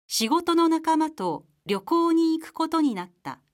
仕事の仲間と旅行に行くことになった。